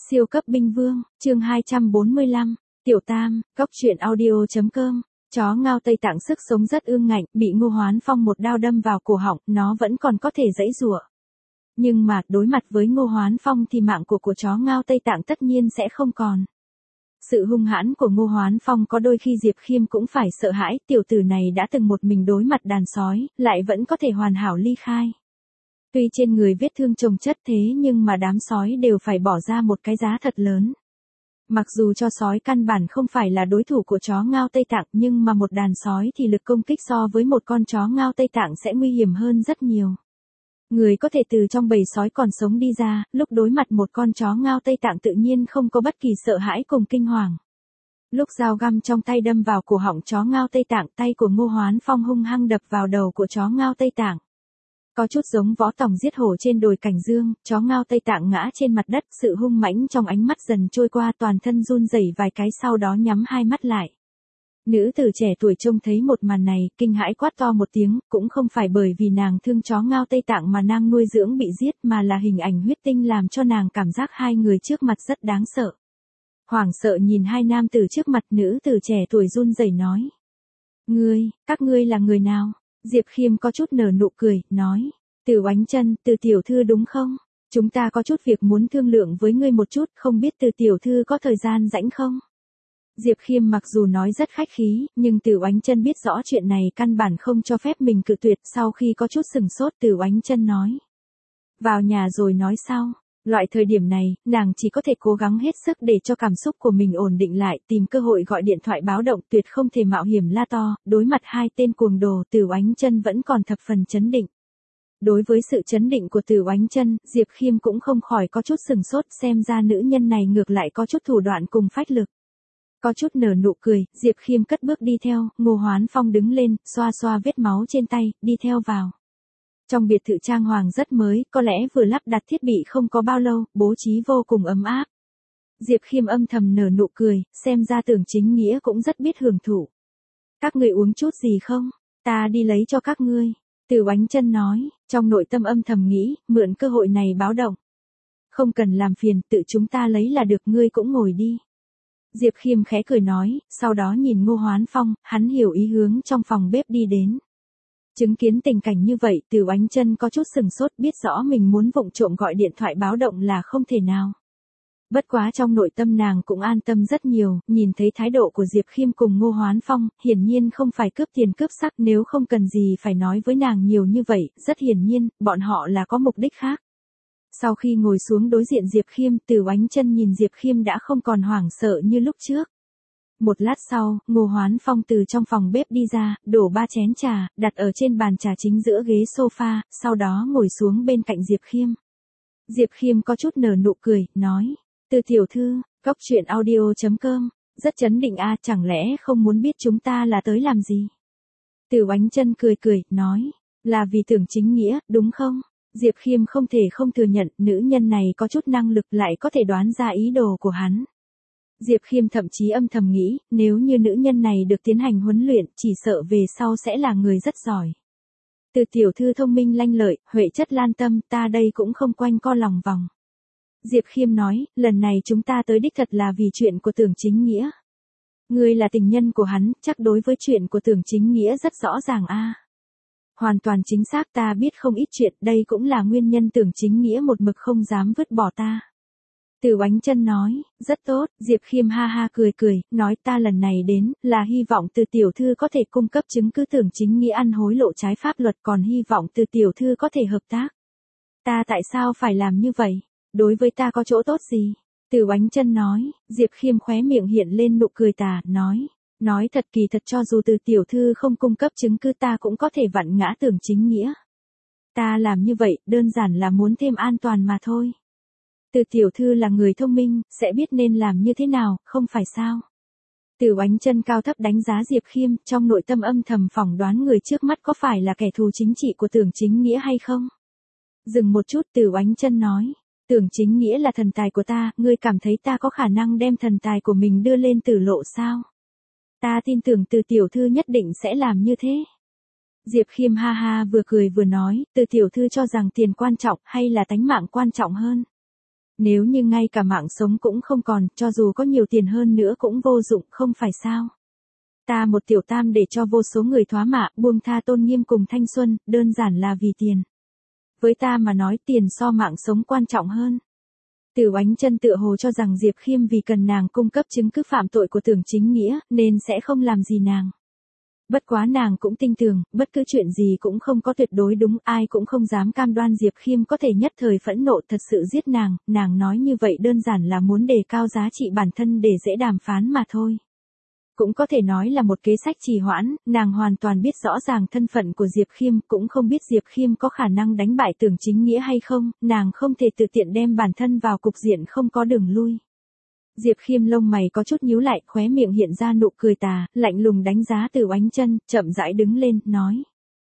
Siêu cấp binh vương, chương 245, Tiểu Tam, Cóc truyện audio.com. Chó Ngao Tây Tạng sức sống rất ương ngạnh, bị Ngô Hoán Phong một đao đâm vào cổ họng, nó vẫn còn có thể giãy giụa. Nhưng mà, đối mặt với Ngô Hoán Phong thì mạng của chó Ngao Tây Tạng tất nhiên sẽ không còn. Sự hung hãn của Ngô Hoán Phong có đôi khi Diệp Khiêm cũng phải sợ hãi, tiểu tử này đã từng một mình đối mặt đàn sói, lại vẫn có thể hoàn hảo ly khai. Tuy trên người vết thương chồng chất thế nhưng mà đám sói đều phải bỏ ra một cái giá thật lớn. Mặc dù cho sói căn bản không phải là đối thủ của chó Ngao Tây Tạng nhưng mà một đàn sói thì lực công kích so với một con chó Ngao Tây Tạng sẽ nguy hiểm hơn rất nhiều. Người có thể từ trong bầy sói còn sống đi ra, lúc đối mặt một con chó Ngao Tây Tạng tự nhiên không có bất kỳ sợ hãi cùng kinh hoàng. Lúc dao găm trong tay đâm vào cổ họng chó Ngao Tây Tạng, tay của Ngô Hoán Phong hung hăng đập vào đầu của chó Ngao Tây Tạng. Có chút giống võ tòng giết hổ trên đồi Cảnh Dương, chó Ngao Tây Tạng ngã trên mặt đất, sự hung mãnh trong ánh mắt dần trôi qua, toàn thân run rẩy vài cái sau đó nhắm hai mắt lại. Nữ tử trẻ tuổi trông thấy một màn này, kinh hãi quát to một tiếng, cũng không phải bởi vì nàng thương chó Ngao Tây Tạng mà nàng nuôi dưỡng bị giết mà là hình ảnh huyết tinh làm cho nàng cảm giác hai người trước mặt rất đáng sợ. Hoảng sợ nhìn hai nam tử trước mặt, nữ tử trẻ tuổi run rẩy nói. Các ngươi là người nào? Diệp Khiêm có chút nở nụ cười, nói. Từ Oánh Chân, Từ tiểu thư đúng không? Chúng ta có chút việc muốn thương lượng với ngươi một chút, không biết Từ tiểu thư có thời gian rảnh không? Diệp Khiêm mặc dù nói rất khách khí, nhưng Từ Oánh Chân biết rõ chuyện này căn bản không cho phép mình cự tuyệt. Sau khi có chút sừng sốt, Từ Oánh Chân nói. Vào nhà rồi nói sau. Loại thời điểm này, nàng chỉ có thể cố gắng hết sức để cho cảm xúc của mình ổn định lại, tìm cơ hội gọi điện thoại báo động, tuyệt không thể mạo hiểm la to. Đối mặt hai tên cuồng đồ, Từ Oánh Chân vẫn còn thập phần chấn định. Đối với sự chấn định của Từ Oánh Chân, Diệp Khiêm cũng không khỏi có chút sừng sốt, xem ra nữ nhân này ngược lại có chút thủ đoạn cùng phách lực. Có chút nở nụ cười, Diệp Khiêm cất bước đi theo, Ngô Hoán Phong đứng lên, xoa xoa vết máu trên tay, đi theo vào. Trong biệt thự trang hoàng rất mới, có lẽ vừa lắp đặt thiết bị không có bao lâu, bố trí vô cùng ấm áp. Diệp Khiêm âm thầm nở nụ cười, xem ra Tưởng Chính Nghĩa cũng rất biết hưởng thụ. Các người uống chút gì không? Ta đi lấy cho các ngươi. Từ Oánh Chân nói, trong nội tâm âm thầm nghĩ, mượn cơ hội này báo động. Không cần làm phiền, tự chúng ta lấy là được, ngươi cũng ngồi đi. Diệp Khiêm khẽ cười nói, sau đó nhìn Ngô Hoán Phong, hắn hiểu ý hướng trong phòng bếp đi đến. Chứng kiến tình cảnh như vậy, Từ Oánh Chân có chút sừng sốt, biết rõ mình muốn vụng trộm gọi điện thoại báo động là không thể nào. Bất quá trong nội tâm nàng cũng an tâm rất nhiều, nhìn thấy thái độ của Diệp Khiêm cùng Ngô Hoán Phong, hiển nhiên không phải cướp tiền cướp sắc, nếu không cần gì phải nói với nàng nhiều như vậy, rất hiển nhiên, bọn họ là có mục đích khác. Sau khi ngồi xuống đối diện Diệp Khiêm, Từ Oánh Chân nhìn Diệp Khiêm đã không còn hoảng sợ như lúc trước. Một lát sau, Ngô Hoán Phong từ trong phòng bếp đi ra, đổ 3 chén trà, đặt ở trên bàn trà chính giữa ghế sofa, sau đó ngồi xuống bên cạnh Diệp Khiêm. Diệp Khiêm có chút nở nụ cười, nói. Từ tiểu thư, Cóc truyện audio.com, rất chấn định a, chẳng lẽ không muốn biết chúng ta là tới làm gì? Từ Oánh Chân cười, nói. Là vì Tưởng Chính Nghĩa, đúng không? Diệp Khiêm không thể không thừa nhận, nữ nhân này có chút năng lực, lại có thể đoán ra ý đồ của hắn. Diệp Khiêm thậm chí âm thầm nghĩ, nếu như nữ nhân này được tiến hành huấn luyện, chỉ sợ về sau sẽ là người rất giỏi. Từ tiểu thư thông minh lanh lợi, huệ chất lan tâm, ta đây cũng không quanh co lòng vòng. Diệp Khiêm nói, lần này chúng ta tới đích thật là vì chuyện của Tưởng Chính Nghĩa. Ngươi là tình nhân của hắn, chắc đối với chuyện của Tưởng Chính Nghĩa rất rõ ràng a. Hoàn toàn chính xác, ta biết không ít chuyện, đây cũng là nguyên nhân Tưởng Chính Nghĩa một mực không dám vứt bỏ ta. Từ Oánh Chân nói, rất tốt, Diệp Khiêm ha ha cười, nói ta lần này đến, là hy vọng Từ tiểu thư có thể cung cấp chứng cứ Tưởng Chính Nghĩa ăn hối lộ trái pháp luật, còn hy vọng Từ tiểu thư có thể hợp tác. Ta tại sao phải làm như vậy? Đối với ta có chỗ tốt gì? Từ Oánh Chân nói, Diệp Khiêm khóe miệng hiện lên nụ cười tà, nói thật, kỳ thật cho dù Từ tiểu thư không cung cấp chứng cứ ta cũng có thể vặn ngã Tưởng Chính Nghĩa. Ta làm như vậy, đơn giản là muốn thêm an toàn mà thôi. Từ tiểu thư là người thông minh, sẽ biết nên làm như thế nào, không phải sao? Từ Oánh Chân cao thấp đánh giá Diệp Khiêm, trong nội tâm âm thầm phỏng đoán người trước mắt có phải là kẻ thù chính trị của Tưởng Chính Nghĩa hay không? Dừng một chút, Từ Oánh Chân nói, Tưởng Chính Nghĩa là thần tài của ta, ngươi cảm thấy ta có khả năng đem thần tài của mình đưa lên tử lộ sao? Ta tin tưởng Từ tiểu thư nhất định sẽ làm như thế. Diệp Khiêm ha ha vừa cười vừa nói, Từ tiểu thư cho rằng tiền quan trọng hay là tánh mạng quan trọng hơn? Nếu như ngay cả mạng sống cũng không còn, cho dù có nhiều tiền hơn nữa cũng vô dụng, không phải sao? Ta một tiểu tam để cho vô số người thoá mạ, buông tha tôn nghiêm cùng thanh xuân, đơn giản là vì tiền. Với ta mà nói tiền so mạng sống quan trọng hơn. Từ Oánh Chân tựa hồ cho rằng Diệp Khiêm vì cần nàng cung cấp chứng cứ phạm tội của Tưởng Chính Nghĩa, nên sẽ không làm gì nàng. Bất quá nàng cũng tin tưởng, bất cứ chuyện gì cũng không có tuyệt đối đúng, ai cũng không dám cam đoan Diệp Khiêm có thể nhất thời phẫn nộ thật sự giết nàng nói như vậy đơn giản là muốn đề cao giá trị bản thân để dễ đàm phán mà thôi. Cũng có thể nói là một kế sách trì hoãn, nàng hoàn toàn biết rõ ràng thân phận của Diệp Khiêm, cũng không biết Diệp Khiêm có khả năng đánh bại Tưởng Chính Nghĩa hay không, nàng không thể tự tiện đem bản thân vào cục diện không có đường lui. Diệp Khiêm lông mày có chút nhíu lại, khóe miệng hiện ra nụ cười tà, lạnh lùng đánh giá Từ Oánh Chân, chậm rãi đứng lên, nói.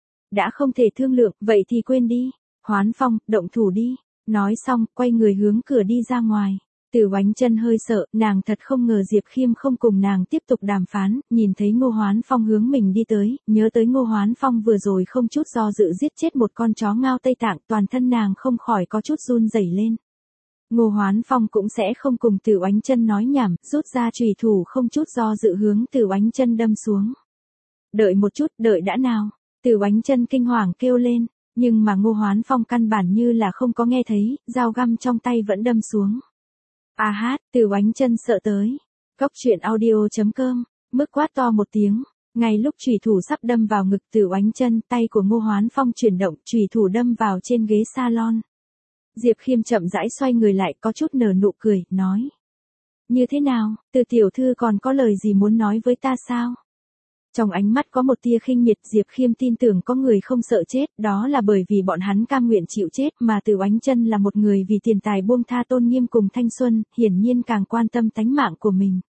Đã không thể thương lượng, vậy thì quên đi. Hoán Phong, động thủ đi. Nói xong, quay người hướng cửa đi ra ngoài. Từ Oánh Chân hơi sợ, nàng thật không ngờ Diệp Khiêm không cùng nàng tiếp tục đàm phán, nhìn thấy Ngô Hoán Phong hướng mình đi tới, nhớ tới Ngô Hoán Phong vừa rồi không chút do dự giết chết một con chó ngao Tây Tạng, toàn thân nàng không khỏi có chút run rẩy lên. Ngô Hoán Phong cũng sẽ không cùng Từ Oánh Chân nói nhảm, rút ra chùy thủ không chút do dự hướng Từ Oánh Chân đâm xuống. Đợi một chút, đợi đã nào. Từ Oánh Chân kinh hoàng kêu lên, nhưng mà Ngô Hoán Phong căn bản như là không có nghe thấy, dao găm trong tay vẫn đâm xuống. A hát, Từ Oánh Chân sợ tới. Góc truyện audio.com, mức quát to một tiếng. Ngay lúc chùy thủ sắp đâm vào ngực Từ Oánh Chân, tay của Ngô Hoán Phong chuyển động, chùy thủ đâm vào trên ghế salon. Diệp Khiêm chậm rãi xoay người lại, có chút nở nụ cười, nói. Như thế nào, Từ tiểu thư còn có lời gì muốn nói với ta sao? Trong ánh mắt có một tia khinh miệt, Diệp Khiêm tin tưởng có người không sợ chết, đó là bởi vì bọn hắn cam nguyện chịu chết, mà Từ Oánh Chân là một người vì tiền tài buông tha tôn nghiêm cùng thanh xuân, hiển nhiên càng quan tâm tánh mạng của mình.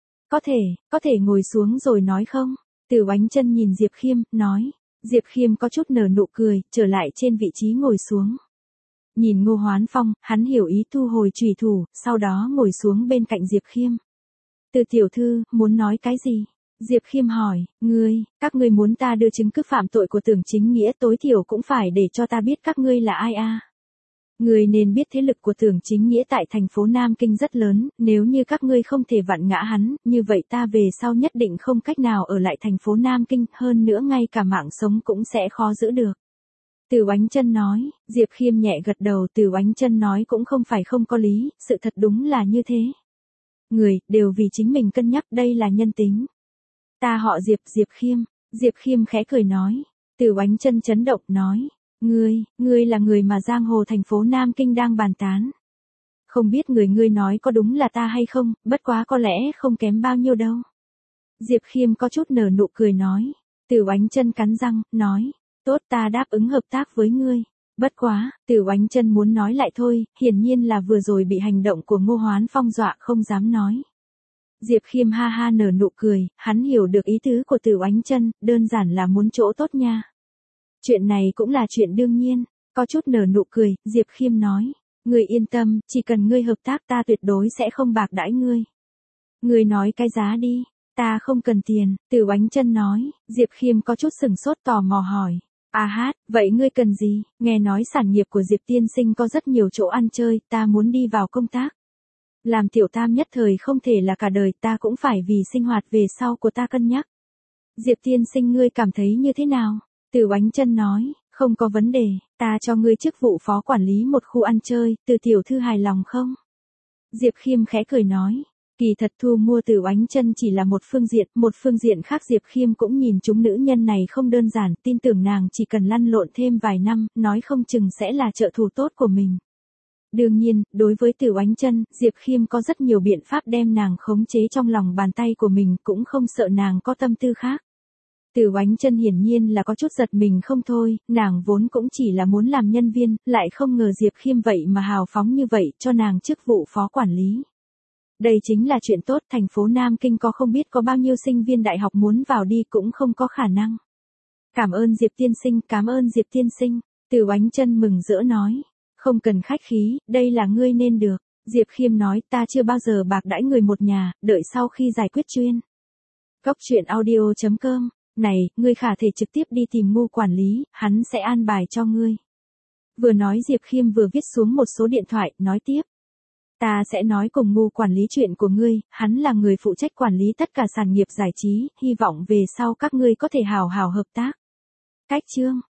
Có thể ngồi xuống rồi nói không? Từ Oánh Chân nhìn Diệp Khiêm, nói. Diệp Khiêm có chút nở nụ cười, trở lại trên vị trí ngồi xuống. Nhìn Ngô Hoán Phong, hắn hiểu ý thu hồi chùy thủ, sau đó ngồi xuống bên cạnh Diệp Khiêm. Từ tiểu thư, muốn nói cái gì? Diệp Khiêm hỏi, các ngươi muốn ta đưa chứng cứ phạm tội của Tưởng Chính Nghĩa tối thiểu cũng phải để cho ta biết các ngươi là ai a. Ngươi nên biết thế lực của Tưởng Chính Nghĩa tại thành phố Nam Kinh rất lớn, nếu như các ngươi không thể vặn ngã hắn, như vậy ta về sau nhất định không cách nào ở lại thành phố Nam Kinh, hơn nữa ngay cả mạng sống cũng sẽ khó giữ được. Từ Oánh Chân nói, Diệp Khiêm nhẹ gật đầu, Từ Oánh Chân nói cũng không phải không có lý, sự thật đúng là như thế. Người, đều vì chính mình cân nhắc, đây là nhân tính. Ta họ Diệp Khiêm. Diệp Khiêm khẽ cười nói. Từ Oánh Chân chấn động nói. Ngươi là người mà giang hồ thành phố Nam Kinh đang bàn tán. Không biết ngươi nói có đúng là ta hay không, bất quá có lẽ không kém bao nhiêu đâu. Diệp Khiêm có chút nở nụ cười nói. Từ Oánh Chân cắn răng, nói. Tốt, ta đáp ứng hợp tác với ngươi. Bất quá, Từ Oánh Chân muốn nói lại thôi, hiển nhiên là vừa rồi bị hành động của Ngô Hoán Phong dọa không dám nói. Diệp Khiêm ha ha nở nụ cười, hắn hiểu được ý tứ của Từ Oánh Chân, đơn giản là muốn chỗ tốt nha. Chuyện này cũng là chuyện đương nhiên, có chút nở nụ cười, Diệp Khiêm nói. Ngươi yên tâm, chỉ cần ngươi hợp tác ta tuyệt đối sẽ không bạc đãi ngươi. Ngươi nói cái giá đi, ta không cần tiền, Từ Oánh Chân nói. Diệp Khiêm có chút sửng sốt tò mò hỏi. A hát, vậy ngươi cần gì? Nghe nói sản nghiệp của Diệp tiên sinh có rất nhiều chỗ ăn chơi, ta muốn đi vào công tác. Làm tiểu tam nhất thời không thể là cả đời, ta cũng phải vì sinh hoạt về sau của ta cân nhắc. Diệp tiên sinh ngươi cảm thấy như thế nào? Từ Oánh Chân nói, không có vấn đề, ta cho ngươi chức vụ phó quản lý một khu ăn chơi, Từ tiểu thư hài lòng không? Diệp Khiêm khẽ cười nói. Kỳ thật thu mua Từ Oánh Chân chỉ là một phương diện khác Diệp Khiêm cũng nhìn chúng nữ nhân này không đơn giản, tin tưởng nàng chỉ cần lăn lộn thêm vài năm, nói không chừng sẽ là trợ thủ tốt của mình. Đương nhiên, đối với Từ Oánh Chân, Diệp Khiêm có rất nhiều biện pháp đem nàng khống chế trong lòng bàn tay của mình, cũng không sợ nàng có tâm tư khác. Từ Oánh Chân hiển nhiên là có chút giật mình không thôi, nàng vốn cũng chỉ là muốn làm nhân viên, lại không ngờ Diệp Khiêm vậy mà hào phóng như vậy, cho nàng chức vụ phó quản lý. Đây chính là chuyện tốt, thành phố Nam Kinh có không biết có bao nhiêu sinh viên đại học muốn vào đi cũng không có khả năng. Cảm ơn Diệp tiên sinh, cảm ơn Diệp tiên sinh. Từ Oánh Chân mừng rỡ nói. Không cần khách khí, đây là ngươi nên được. Diệp Khiêm nói, ta chưa bao giờ bạc đãi người một nhà, đợi sau khi giải quyết chuyên. Góc truyện audio.com, này, ngươi khả thể trực tiếp đi tìm Ngô quản lý, hắn sẽ an bài cho ngươi. Vừa nói Diệp Khiêm vừa viết xuống một số điện thoại, nói tiếp. Ta sẽ nói cùng Ngu quản lý chuyện của ngươi, hắn là người phụ trách quản lý tất cả sản nghiệp giải trí, hy vọng về sau các ngươi có thể hào hào hợp tác. Cách chương